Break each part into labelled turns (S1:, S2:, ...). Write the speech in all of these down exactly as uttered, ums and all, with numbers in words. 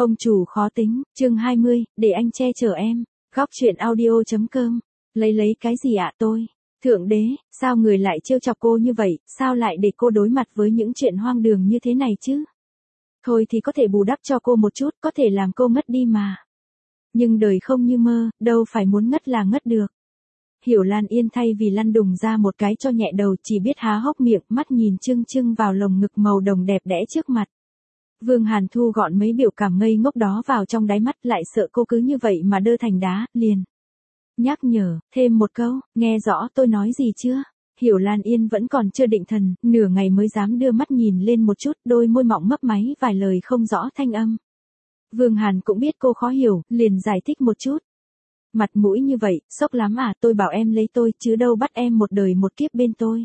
S1: Ông chủ khó tính, chương hai mươi, để anh che chở em. Góc truyện audio.com. Lấy lấy cái gì ạ tôi? Thượng đế, sao người lại trêu chọc cô như vậy, sao lại để cô đối mặt với những chuyện hoang đường như thế này chứ? Thôi thì có thể bù đắp cho cô một chút, có thể làm cô ngất đi mà. Nhưng đời không như mơ, đâu phải muốn ngất là ngất được. Hiểu Lan Yên thay vì lăn đùng ra một cái cho nhẹ đầu, chỉ biết há hốc miệng, mắt nhìn trưng trưng vào lồng ngực màu đồng đẹp đẽ trước mặt. Vương Hàn thu gọn mấy biểu cảm ngây ngốc đó vào trong đáy mắt, lại sợ cô cứ như vậy mà đơ thành đá, liền nhắc nhở, thêm một câu, nghe rõ tôi nói gì chưa? Hiểu Lan Yên vẫn còn chưa định thần, nửa ngày mới dám đưa mắt nhìn lên một chút, đôi môi mọng mấp máy vài lời không rõ thanh âm. Vương Hàn cũng biết cô khó hiểu, liền giải thích một chút. Mặt mũi như vậy, sốc lắm à, tôi bảo em lấy tôi, chứ đâu bắt em một đời một kiếp bên tôi.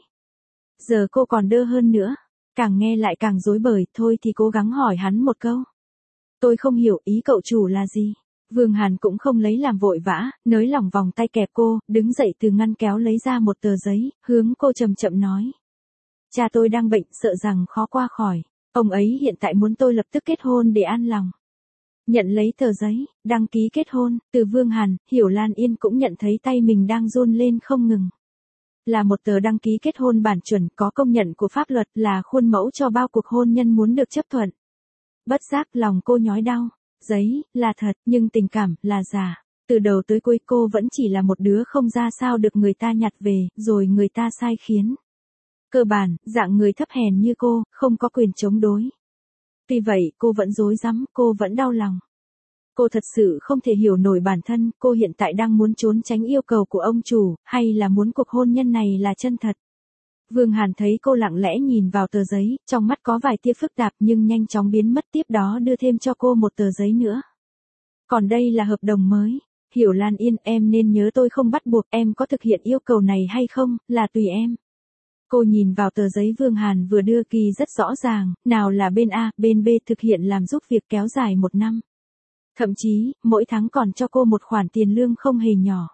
S1: Giờ cô còn đơ hơn nữa, càng nghe lại càng rối bời, thôi thì cố gắng hỏi hắn một câu. Tôi không hiểu ý cậu chủ là gì. Vương Hàn cũng không lấy làm vội vã, nới lỏng vòng tay kẹp cô, đứng dậy từ ngăn kéo lấy ra một tờ giấy, hướng cô chậm chậm nói. Cha tôi đang bệnh, sợ rằng khó qua khỏi. Ông ấy hiện tại muốn tôi lập tức kết hôn để an lòng. Nhận lấy tờ giấy, đăng ký kết hôn, từ Vương Hàn, Hiểu Lan Yên cũng nhận thấy tay mình đang run lên không ngừng. Là một tờ đăng ký kết hôn bản chuẩn, có công nhận của pháp luật, là khuôn mẫu cho bao cuộc hôn nhân muốn được chấp thuận. Bất giác lòng cô nhói đau. Giấy, là thật, nhưng tình cảm, là giả. Từ đầu tới cuối cô vẫn chỉ là một đứa không ra sao được người ta nhặt về, rồi người ta sai khiến. Cơ bản, dạng người thấp hèn như cô, không có quyền chống đối. Tuy vậy, cô vẫn rối rắm, cô vẫn đau lòng. Cô thật sự không thể hiểu nổi bản thân, cô hiện tại đang muốn trốn tránh yêu cầu của ông chủ, hay là muốn cuộc hôn nhân này là chân thật. Vương Hàn thấy cô lặng lẽ nhìn vào tờ giấy, trong mắt có vài tia phức tạp nhưng nhanh chóng biến mất, tiếp đó đưa thêm cho cô một tờ giấy nữa. Còn đây là hợp đồng mới. Hiểu Lan Yên, em nên nhớ tôi không bắt buộc, em có thực hiện yêu cầu này hay không, là tùy em. Cô nhìn vào tờ giấy Vương Hàn vừa đưa ghi rất rõ ràng, nào là bên A, bên B thực hiện làm giúp việc kéo dài một năm. Thậm chí, mỗi tháng còn cho cô một khoản tiền lương không hề nhỏ.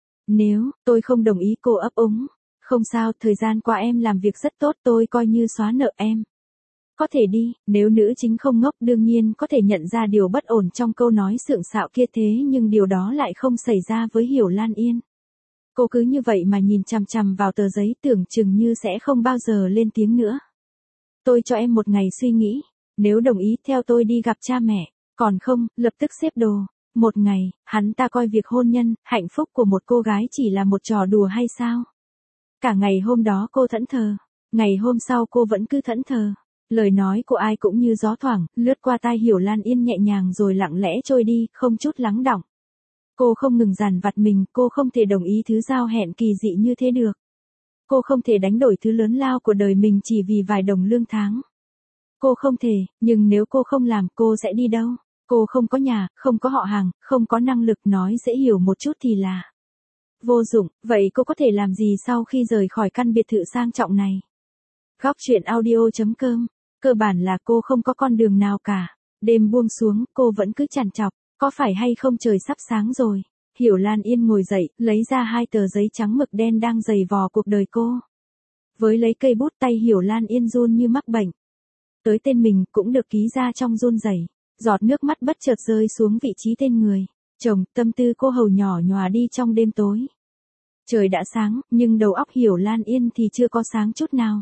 S1: Nếu tôi không đồng ý, cô ấp úng. Không sao, thời gian qua em làm việc rất tốt, tôi coi như xóa nợ em. Có thể đi, nếu nữ chính không ngốc đương nhiên có thể nhận ra điều bất ổn trong câu nói sượng sạo kia, thế nhưng điều đó lại không xảy ra với Hiểu Lan Yên. Cô cứ như vậy mà nhìn chằm chằm vào tờ giấy, tưởng chừng như sẽ không bao giờ lên tiếng nữa. Tôi cho em một ngày suy nghĩ, nếu đồng ý theo tôi đi gặp cha mẹ, còn không, lập tức xếp đồ. Một ngày, hắn ta coi việc hôn nhân, hạnh phúc của một cô gái chỉ là một trò đùa hay sao? Cả ngày hôm đó cô thẫn thờ, ngày hôm sau cô vẫn cứ thẫn thờ. Lời nói của ai cũng như gió thoảng, lướt qua tai Hiểu Lan Yên nhẹ nhàng rồi lặng lẽ trôi đi, không chút lắng đọng. Cô không ngừng dằn vặt mình, cô không thể đồng ý thứ giao hẹn kỳ dị như thế được. Cô không thể đánh đổi thứ lớn lao của đời mình chỉ vì vài đồng lương tháng. Cô không thể, nhưng nếu cô không làm, cô sẽ đi đâu? Cô không có nhà, không có họ hàng, không có năng lực, nói dễ hiểu một chút thì là vô dụng. Vậy cô có thể làm gì sau khi rời khỏi căn biệt thự sang trọng này? Góc truyện audio.com. Cơ bản là cô không có con đường nào cả. Đêm buông xuống, cô vẫn cứ trằn trọc, có phải hay không trời sắp sáng rồi? Hiểu Lan Yên ngồi dậy, lấy ra hai tờ giấy trắng mực đen đang dày vò cuộc đời cô. Với lấy cây bút, tay Hiểu Lan Yên run như mắc bệnh. Tới tên mình cũng được ký ra trong run rẩy. Giọt nước mắt bất chợt rơi xuống vị trí tên người. Chồng, tâm tư cô hầu nhỏ nhòa đi trong đêm tối. Trời đã sáng, nhưng đầu óc Hiểu Lan Yên thì chưa có sáng chút nào.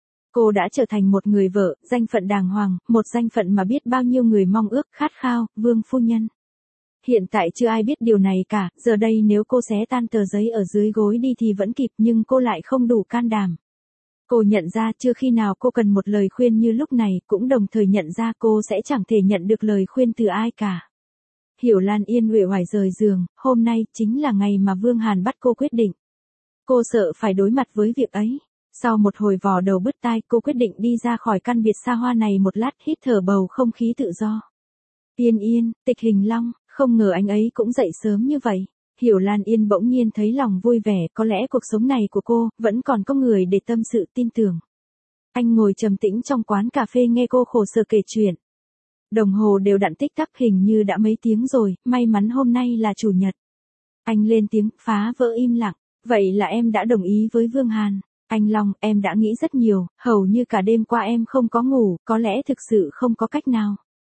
S1: Cô đã trở thành một người vợ, danh phận đàng hoàng, một danh phận mà biết bao nhiêu người mong ước, khát khao, vương phu nhân. Hiện tại chưa ai biết điều này cả, giờ đây nếu cô xé tan tờ giấy ở dưới gối đi thì vẫn kịp, nhưng cô lại không đủ can đảm. Cô nhận ra chưa khi nào cô cần một lời khuyên như lúc này, cũng đồng thời nhận ra cô sẽ chẳng thể nhận được lời khuyên từ ai cả. Hiểu Lan Yên uể oải rời giường, hôm nay chính là ngày mà Vương Hàn bắt cô quyết định. Cô sợ phải đối mặt với việc ấy. Sau một hồi vò đầu bứt tai, cô quyết định đi ra khỏi căn biệt xa hoa này một lát, hít thở bầu không khí tự do. Yên Yên, Tịch Hình Long, không ngờ anh ấy cũng dậy sớm như vậy. Hiểu Lan Yên bỗng nhiên thấy lòng vui vẻ, có lẽ cuộc sống này của cô vẫn còn có người để tâm sự, tin tưởng. Anh ngồi trầm tĩnh trong quán cà phê nghe cô khổ sở kể chuyện. Đồng hồ đều đặn tích tắc, hình như đã mấy tiếng rồi, may mắn hôm nay là chủ nhật. Anh lên tiếng, phá vỡ im lặng. Vậy là em đã đồng ý với Vương Hàn. Anh Long, em đã nghĩ rất nhiều, hầu như cả đêm qua em không có ngủ, có lẽ thực sự không có cách nào.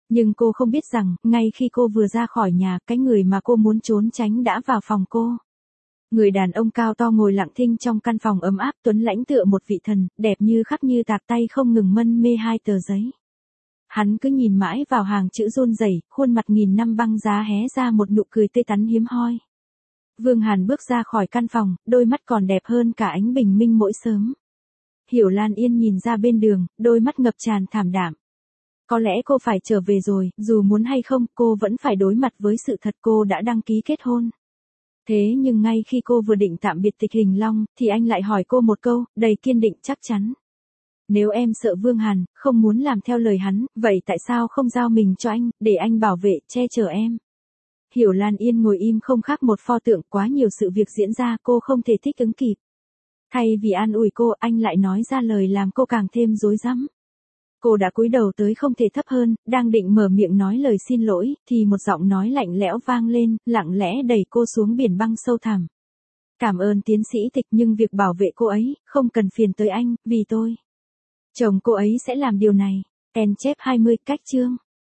S1: Nhưng cô không biết rằng, ngay khi cô vừa ra khỏi nhà, cái người mà cô muốn trốn tránh đã vào phòng cô. Người đàn ông cao to ngồi lặng thinh trong căn phòng ấm áp, tuấn lãnh tựa một vị thần, đẹp như khắc như tạc, tay không ngừng mân mê hai tờ giấy. Hắn cứ nhìn mãi vào hàng chữ run rẩy, khuôn mặt nghìn năm băng giá hé ra một nụ cười tươi tắn hiếm hoi. Vương Hàn bước ra khỏi căn phòng, đôi mắt còn đẹp hơn cả ánh bình minh mỗi sớm. Hiểu Lan Yên nhìn ra bên đường, đôi mắt ngập tràn thảm đạm. Có lẽ cô phải trở về rồi, dù muốn hay không, cô vẫn phải đối mặt với sự thật cô đã đăng ký kết hôn. Thế nhưng ngay khi cô vừa định tạm biệt Tịch Hình Long, thì anh lại hỏi cô một câu, đầy kiên định chắc chắn. Nếu em sợ Vương Hàn, không muốn làm theo lời hắn, vậy tại sao không giao mình cho anh, để anh bảo vệ, che chở em? Hiểu Lan Yên ngồi im không khác một pho tượng, quá nhiều sự việc diễn ra, cô không thể thích ứng kịp. Thay vì an ủi cô, anh lại nói ra lời làm cô càng thêm rối rắm. Cô đã cúi đầu tới không thể thấp hơn, đang định mở miệng nói lời xin lỗi, thì một giọng nói lạnh lẽo vang lên, lặng lẽ đẩy cô xuống biển băng sâu thẳm. Cảm ơn tiến sĩ Tịch, nhưng việc bảo vệ cô ấy, không cần phiền tới anh, vì tôi. Chồng cô ấy sẽ làm điều này. En chép hai mươi, cách chương.